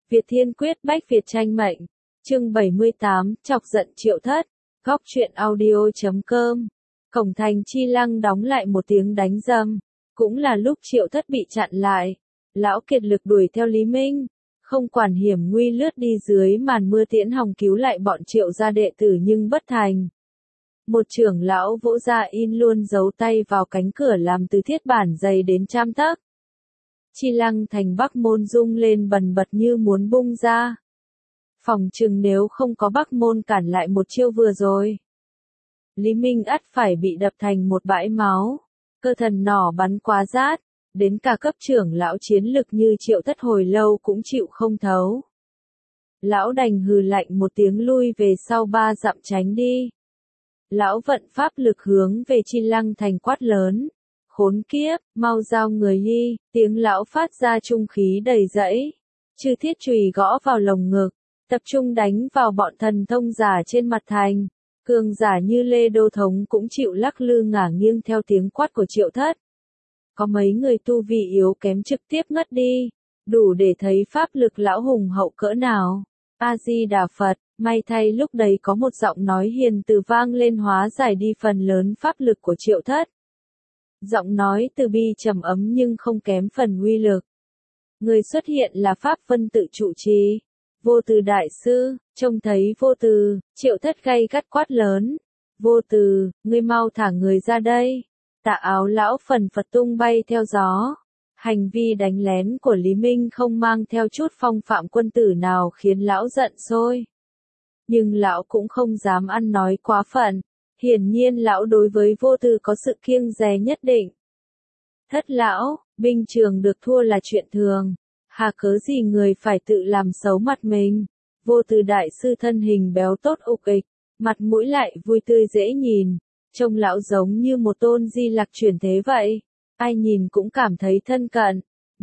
Việt Thiên Quyết Bách Việt tranh mệnh. Chương 78, chọc giận Triệu Thất. Góc truyện audio.com. Cổng thành Chi Lăng đóng lại một tiếng đánh rầm. Cũng là lúc Triệu Thất bị chặn lại. Lão kiệt lực đuổi theo Lý Minh. Không quản hiểm nguy lướt đi dưới màn mưa tiễn hòng cứu lại bọn Triệu gia đệ tử nhưng bất thành. Một trưởng lão vỗ ra in luôn dấu tay vào cánh cửa làm từ thiết bản dày đến 100 tấc. Chi Lăng thành Bắc Môn rung lên bần bật như muốn bung ra. Phòng chừng nếu không có Bắc Môn cản lại một chiêu vừa rồi, Lý Minh ắt phải bị đập thành một bãi máu. Cơ thần nỏ bắn quá rát, đến cả cấp trưởng lão chiến lực như Triệu Thất hồi lâu cũng chịu không thấu. Lão đành hừ lạnh một tiếng lui về sau 3 dặm tránh đi. Lão vận pháp lực hướng về Chi Lăng thành quát lớn. Khốn kiếp, mau giao người đi, tiếng lão phát ra trung khí đầy dẫy. Chư thiết chùy gõ vào lồng ngực, tập trung đánh vào bọn thần thông giả trên mặt thành. Cường giả như Lê Đô Thống cũng chịu lắc lư ngả nghiêng theo tiếng quát của Triệu Thất. Có mấy người tu vi yếu kém trực tiếp ngất đi, đủ để thấy pháp lực lão hùng hậu cỡ nào. A-di-đà Phật, may thay lúc đấy có một giọng nói hiền từ vang lên hóa giải đi phần lớn pháp lực của Triệu Thất. Giọng nói từ bi trầm ấm nhưng không kém phần uy lực. Người xuất hiện là Pháp Vân tự trụ trì. Vô Từ đại sư, trông thấy Vô Từ, Triệu Thất gay gắt quát lớn. Vô Từ, ngươi mau thả người ra đây. Tà áo lão phần phật tung bay theo gió. Hành vi đánh lén của Lý Minh không mang theo chút phong phạm quân tử nào khiến lão giận sôi. Nhưng lão cũng không dám ăn nói quá phận. Hiển nhiên lão đối với Vô Từ có sự kiêng dè nhất định. Thất lão, binh trường được thua là chuyện thường. Hà cớ gì người phải tự làm xấu mặt mình. Vô Từ đại sư thân hình béo tốt ục ịch, mặt mũi lại vui tươi dễ nhìn. Trông lão giống như một tôn di lặc chuyển thế vậy. Ai nhìn cũng cảm thấy thân cận.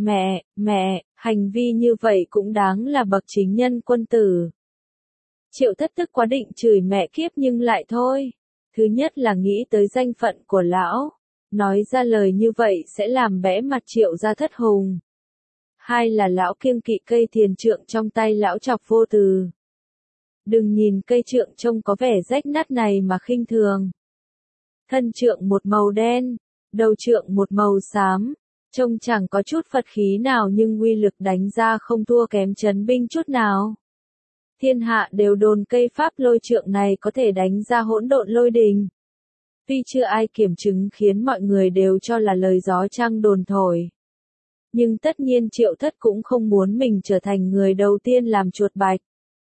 Mẹ, hành vi như vậy cũng đáng là bậc chính nhân quân tử. Triệu Thất tức quá định chửi mẹ kiếp nhưng lại thôi. Thứ nhất là nghĩ tới danh phận của lão. Nói ra lời như vậy sẽ làm bẽ mặt Triệu gia thất hùng. Hai là lão kiêng kỵ cây thiền trượng trong tay lão chọc Vô Từ. Đừng nhìn cây trượng trông có vẻ rách nát này mà khinh thường. Thân trượng một màu đen, đầu trượng một màu xám, trông chẳng có chút Phật khí nào nhưng uy lực đánh ra không thua kém trấn binh chút nào. Thiên hạ đều đồn cây pháp lôi trượng này có thể đánh ra hỗn độn lôi đình. Tuy chưa ai kiểm chứng khiến mọi người đều cho là lời gió trăng đồn thổi. Nhưng tất nhiên Triệu Thất cũng không muốn mình trở thành người đầu tiên làm chuột bạch.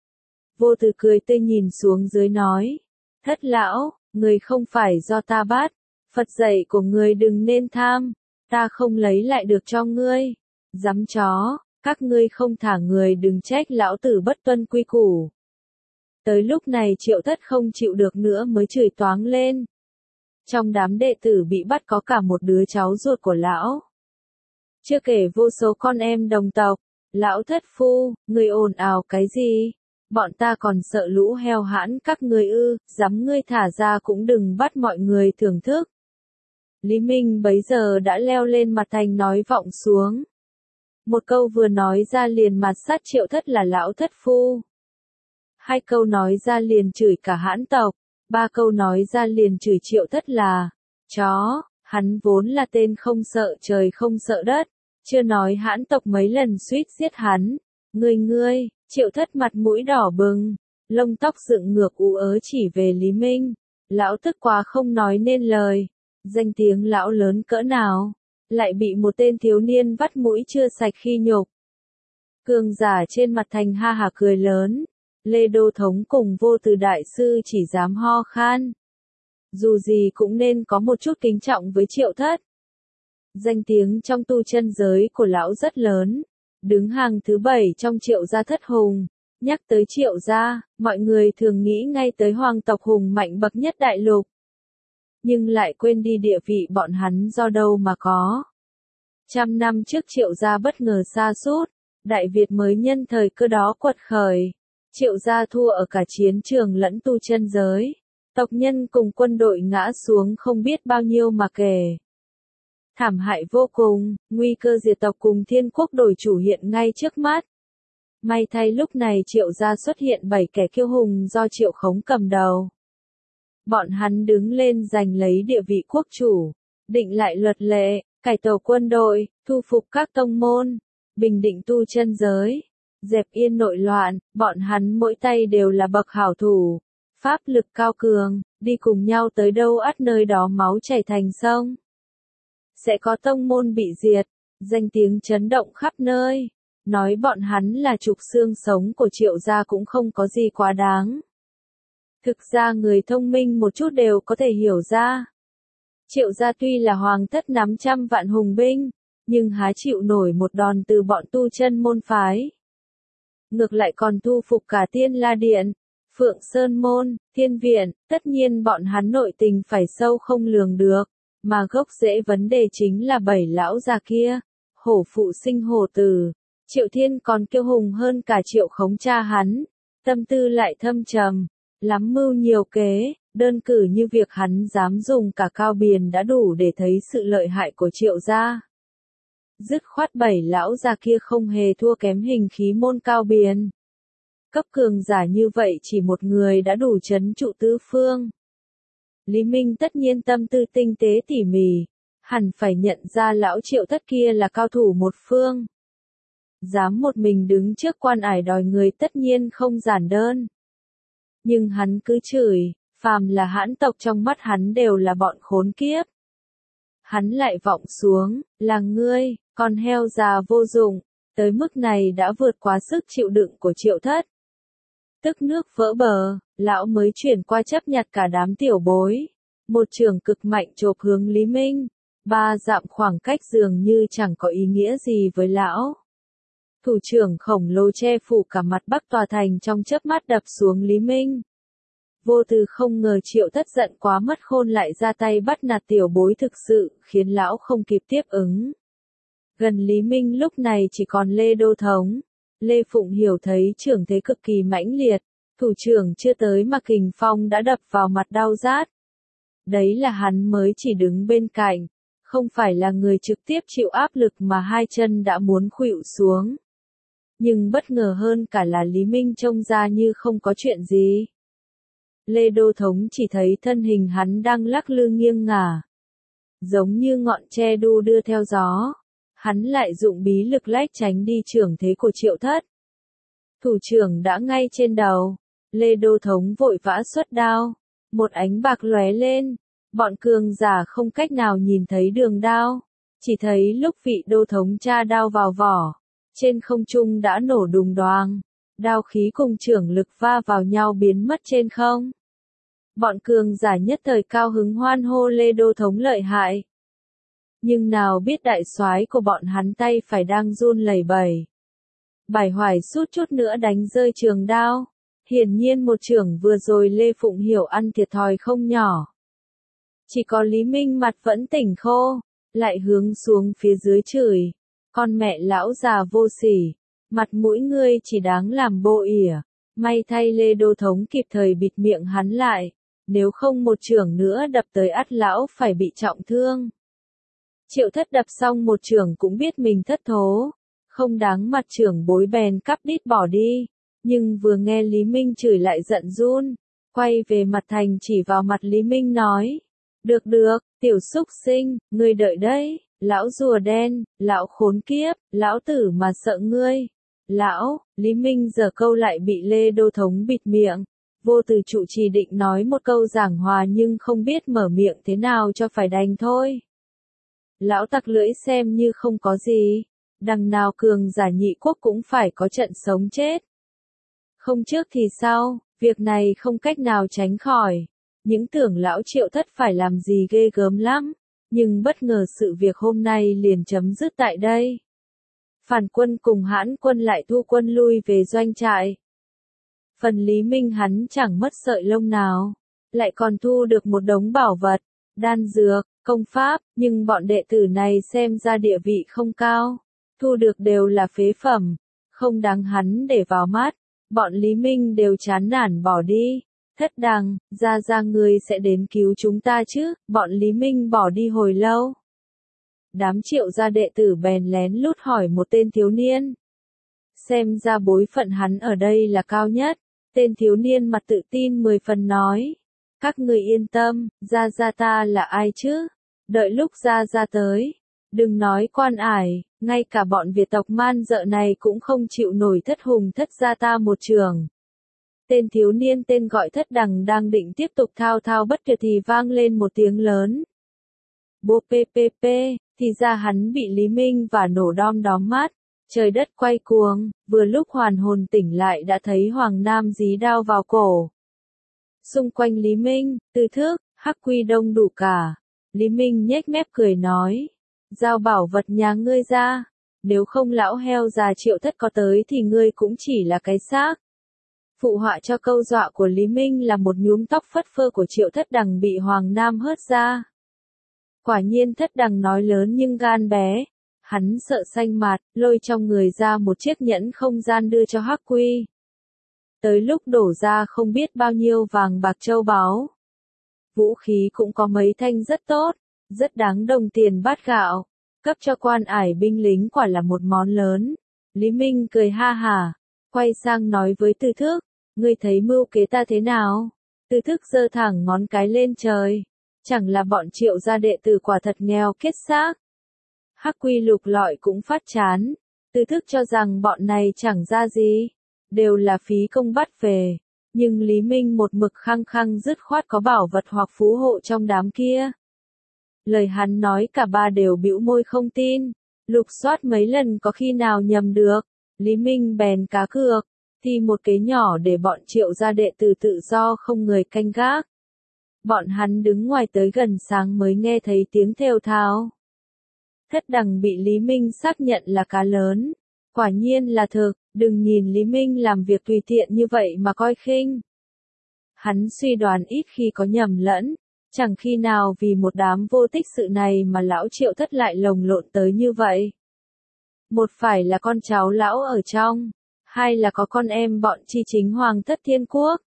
Vô Từ cười tươi nhìn xuống dưới nói. Thất lão, người không phải do ta bắt. Phật dạy của người đừng nên tham. Ta không lấy lại được cho ngươi. Dám chó, các ngươi không thả người đừng trách lão tử bất tuân quy củ. Tới lúc này Triệu Thất không chịu được nữa mới chửi toáng lên. Trong đám đệ tử bị bắt có cả một đứa cháu ruột của lão. Chưa kể vô số con em đồng tộc. Lão thất phu, người ồn ào cái gì? Bọn ta còn sợ lũ heo hãn các ngươi ư, dám ngươi thả ra cũng đừng bắt mọi người thưởng thức. Lý Minh bấy giờ đã leo lên mặt thành nói vọng xuống. Một câu vừa nói ra liền mặt sát Triệu Thất là lão thất phu. 2 câu nói ra liền chửi cả hãn tộc. 3 câu nói ra liền chửi Triệu Thất là chó. Hắn vốn là tên không sợ trời không sợ đất. Chưa nói hãn tộc mấy lần suýt giết hắn. Ngươi, Triệu Thất mặt mũi đỏ bừng. Lông tóc dựng ngược ú ớ chỉ về Lý Minh. Lão tức quá không nói nên lời. Danh tiếng lão lớn cỡ nào. Lại bị một tên thiếu niên vắt mũi chưa sạch khi nhục. Cường giả trên mặt thành ha hả cười lớn. Lê Đô Thống cùng Vô Từ đại sư chỉ dám ho khan. Dù gì cũng nên có một chút kính trọng với Triệu Thất. Danh tiếng trong tu chân giới của lão rất lớn. Đứng hàng thứ 7 trong Triệu gia thất hùng. Nhắc tới Triệu gia, mọi người thường nghĩ ngay tới hoàng tộc hùng mạnh bậc nhất đại lục. Nhưng lại quên đi địa vị bọn hắn do đâu mà có. 100 năm trước Triệu gia bất ngờ sa sút, Đại Việt mới nhân thời cơ đó quật khởi. Triệu gia thua ở cả chiến trường lẫn tu chân giới. Tộc nhân cùng quân đội ngã xuống không biết bao nhiêu mà kể. Thảm hại vô cùng, nguy cơ diệt tộc cùng thiên quốc đổi chủ hiện ngay trước mắt. May thay lúc này Triệu gia xuất hiện 7 kẻ kiêu hùng do Triệu Khống cầm đầu. Bọn hắn đứng lên giành lấy địa vị quốc chủ, định lại luật lệ, cải tổ quân đội, thu phục các tông môn, bình định tu chân giới, dẹp yên nội loạn. Bọn hắn mỗi tay đều là bậc hảo thủ, pháp lực cao cường, đi cùng nhau tới đâu ắt nơi đó máu chảy thành sông. Sẽ có tông môn bị diệt, danh tiếng chấn động khắp nơi. Nói bọn hắn là trục xương sống của Triệu gia cũng không có gì quá đáng. Thực ra người thông minh một chút đều có thể hiểu ra. Triệu gia tuy là hoàng thất nắm trăm vạn hùng binh, nhưng há chịu nổi một đòn từ bọn tu chân môn phái. Ngược lại còn thu phục cả Tiên La Điện, Phượng Sơn Môn, Thiên Viện, tất nhiên bọn hắn nội tình phải sâu không lường được, mà gốc rễ vấn đề chính là 7 lão già kia, hổ phụ sinh hổ tử. Triệu Thiên còn kiêu hùng hơn cả Triệu Khống cha hắn, tâm tư lại thâm trầm, lắm mưu nhiều kế, đơn cử như việc hắn dám dùng cả Cao Biền đã đủ để thấy sự lợi hại của Triệu gia. Dứt khoát 7 lão già kia không hề thua kém hình khí môn Cao Biền. Cấp cường giả như vậy chỉ một người đã đủ trấn trụ tứ phương. Lý Minh tất nhiên tâm tư tinh tế tỉ mỉ, hẳn phải nhận ra lão Triệu Thất kia là cao thủ một phương. Dám một mình đứng trước quan ải đòi người tất nhiên không giản đơn. Nhưng hắn cứ chửi, phàm là hãn tộc trong mắt hắn đều là bọn khốn kiếp. Hắn lại vọng xuống, là ngươi, con heo già vô dụng, tới mức này đã vượt quá sức chịu đựng của Triệu Thất. Tức nước vỡ bờ, lão mới chuyển qua chấp nhặt cả đám tiểu bối. Một trường cực mạnh chộp hướng Lý Minh, 3 dặm khoảng cách dường như chẳng có ý nghĩa gì với lão. Thủ trưởng khổng lồ che phủ cả mặt Bắc tòa thành trong chớp mắt đập xuống Lý Minh. Vô Từ không ngờ Triệu Thất giận quá mất khôn lại ra tay bắt nạt tiểu bối thực sự, khiến lão không kịp tiếp ứng. Gần Lý Minh lúc này chỉ còn Lê Đô Thống. Lê Phụng Hiểu thấy trưởng thế cực kỳ mãnh liệt, thủ trưởng chưa tới mà kình phong đã đập vào mặt đau rát. Đấy là hắn mới chỉ đứng bên cạnh, không phải là người trực tiếp chịu áp lực mà hai chân đã muốn khuỵu xuống. Nhưng bất ngờ hơn cả là Lý Minh trông ra như không có chuyện gì. Lê Đô Thống chỉ thấy thân hình hắn đang lắc lư nghiêng ngả, giống như ngọn tre đu đưa theo gió. Hắn lại dụng bí lực lách tránh đi trưởng thế của Triệu Thất. Thủ trưởng đã ngay trên đầu, Lê Đô Thống vội vã xuất đao, một ánh bạc lóe lên, bọn cường giả không cách nào nhìn thấy đường đao, chỉ thấy lúc vị Đô Thống tra đao vào vỏ, trên không trung đã nổ đùng đoàng, đao khí cùng trưởng lực va vào nhau biến mất trên không. Bọn cường giả nhất thời cao hứng hoan hô Lê Đô Thống lợi hại. Nhưng nào biết đại soái của bọn hắn tay phải đang run lẩy bẩy. Bài Hoài suýt chút nữa đánh rơi trường đao. Hiển nhiên một chưởng vừa rồi Lê Phụng Hiểu ăn thiệt thòi không nhỏ. Chỉ có Lý Minh mặt vẫn tỉnh khô, lại hướng xuống phía dưới chửi. Con mẹ lão già vô sỉ, mặt mũi ngươi chỉ đáng làm bô ỉa. May thay Lê Đô Thống kịp thời bịt miệng hắn lại, nếu không một chưởng nữa đập tới ắt lão phải bị trọng thương. Triệu Thất đập xong một chưởng cũng biết mình thất thố, không đáng mặt trưởng bối bèn cắp đít bỏ đi, nhưng vừa nghe Lý Minh chửi lại giận run, quay về mặt thành chỉ vào mặt Lý Minh nói, được được, tiểu súc sinh, ngươi đợi đấy, lão rùa đen, lão khốn kiếp, lão tử mà sợ ngươi. Lão, Lý Minh giở câu lại bị Lê Đô Thống bịt miệng, Vô Từ trụ trì định nói một câu giảng hòa nhưng không biết mở miệng thế nào cho phải đành thôi. Lão tặc lưỡi xem như không có gì, đằng nào cường giả nhị quốc cũng phải có trận sống chết. Không trước thì sau, việc này không cách nào tránh khỏi. Những tưởng lão Triệu Thất phải làm gì ghê gớm lắm, nhưng bất ngờ sự việc hôm nay liền chấm dứt tại đây. Phản quân cùng Hãn quân lại thu quân lui về doanh trại. Phần Lý Minh hắn chẳng mất sợi lông nào, lại còn thu được một đống bảo vật, đan dược, công pháp, nhưng bọn đệ tử này xem ra địa vị không cao, thu được đều là phế phẩm, không đáng hắn để vào mắt. Bọn Lý Minh đều chán nản bỏ đi. Thất Đằng, ra ngươi sẽ đến cứu chúng ta chứ? Bọn Lý Minh bỏ đi hồi lâu. Đám Triệu gia đệ tử bèn lén lút hỏi một tên thiếu niên. Xem ra bối phận hắn ở đây là cao nhất. Tên thiếu niên mặt tự tin 10 phần nói. Các người yên tâm, Gia Gia ta là ai chứ? Đợi lúc Gia Gia tới. Đừng nói Quan Ải, ngay cả bọn Việt tộc man dợ này cũng không chịu nổi Thất Hùng Thất Gia ta một trường. Tên thiếu niên tên gọi Thất Đằng đang định tiếp tục thao thao bất tuyệt thì vang lên một tiếng lớn. Bô ppp, thì ra hắn bị Lý Minh và nổ đom đóm mắt. Trời đất quay cuồng, vừa lúc hoàn hồn tỉnh lại đã thấy Hoàng Nam dí đao vào cổ. Xung quanh Lý Minh, Tư Thước, Hắc Quy đông đủ cả. Lý Minh nhếch mép cười nói. Giao bảo vật nhà ngươi ra. Nếu không lão heo già Triệu Thất có tới thì ngươi cũng chỉ là cái xác. Phụ họa cho câu dọa của Lý Minh là một nhúm tóc phất phơ của Triệu Thất Đằng bị Hoàng Nam hớt ra. Quả nhiên Thất Đằng nói lớn nhưng gan bé. Hắn sợ xanh mặt, lôi trong người ra một chiếc nhẫn không gian đưa cho Hắc Quy. Tới lúc đổ ra không biết bao nhiêu vàng bạc châu báu. Vũ khí cũng có mấy thanh rất tốt, rất đáng đồng tiền bát gạo. Cấp cho Quan Ải binh lính quả là một món lớn. Lý Minh cười ha hả, quay sang nói với Tư Thước, ngươi thấy mưu kế ta thế nào? Tư Thước giơ thẳng ngón cái lên trời. Chẳng là bọn Triệu gia đệ tử quả thật nghèo kết xác. Hắc Quy lục lọi cũng phát chán. Tư Thước cho rằng bọn này chẳng ra gì. Đều là phí công bắt về. Nhưng Lý Minh một mực khăng khăng dứt khoát có bảo vật hoặc phú hộ trong đám kia. Lời hắn nói cả ba đều bĩu môi không tin. Lục soát mấy lần có khi nào nhầm được. Lý Minh bèn cá cược. Thì một kế nhỏ để bọn Triệu gia đệ tử tự do không người canh gác. Bọn hắn đứng ngoài tới gần sáng mới nghe thấy tiếng thều thào. Thất Đằng bị Lý Minh xác nhận là cá lớn. Quả nhiên là thực, đừng nhìn Lý Minh làm việc tùy tiện như vậy mà coi khinh. Hắn suy đoán ít khi có nhầm lẫn, chẳng khi nào vì một đám vô tích sự này mà lão Triệu Thất lại lồng lộn tới như vậy. Một phải là con cháu lão ở trong, hai là có con em bọn Chi Chính Hoàng Thất Thiên Quốc.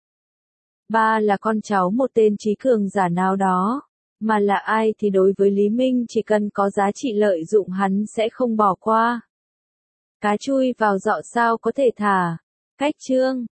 Ba là con cháu một tên trí cường giả nào đó. Mà là ai thì đối với Lý Minh chỉ cần có giá trị lợi dụng hắn sẽ không bỏ qua. Cá chui vào giọ sao có thể thả. Cách chương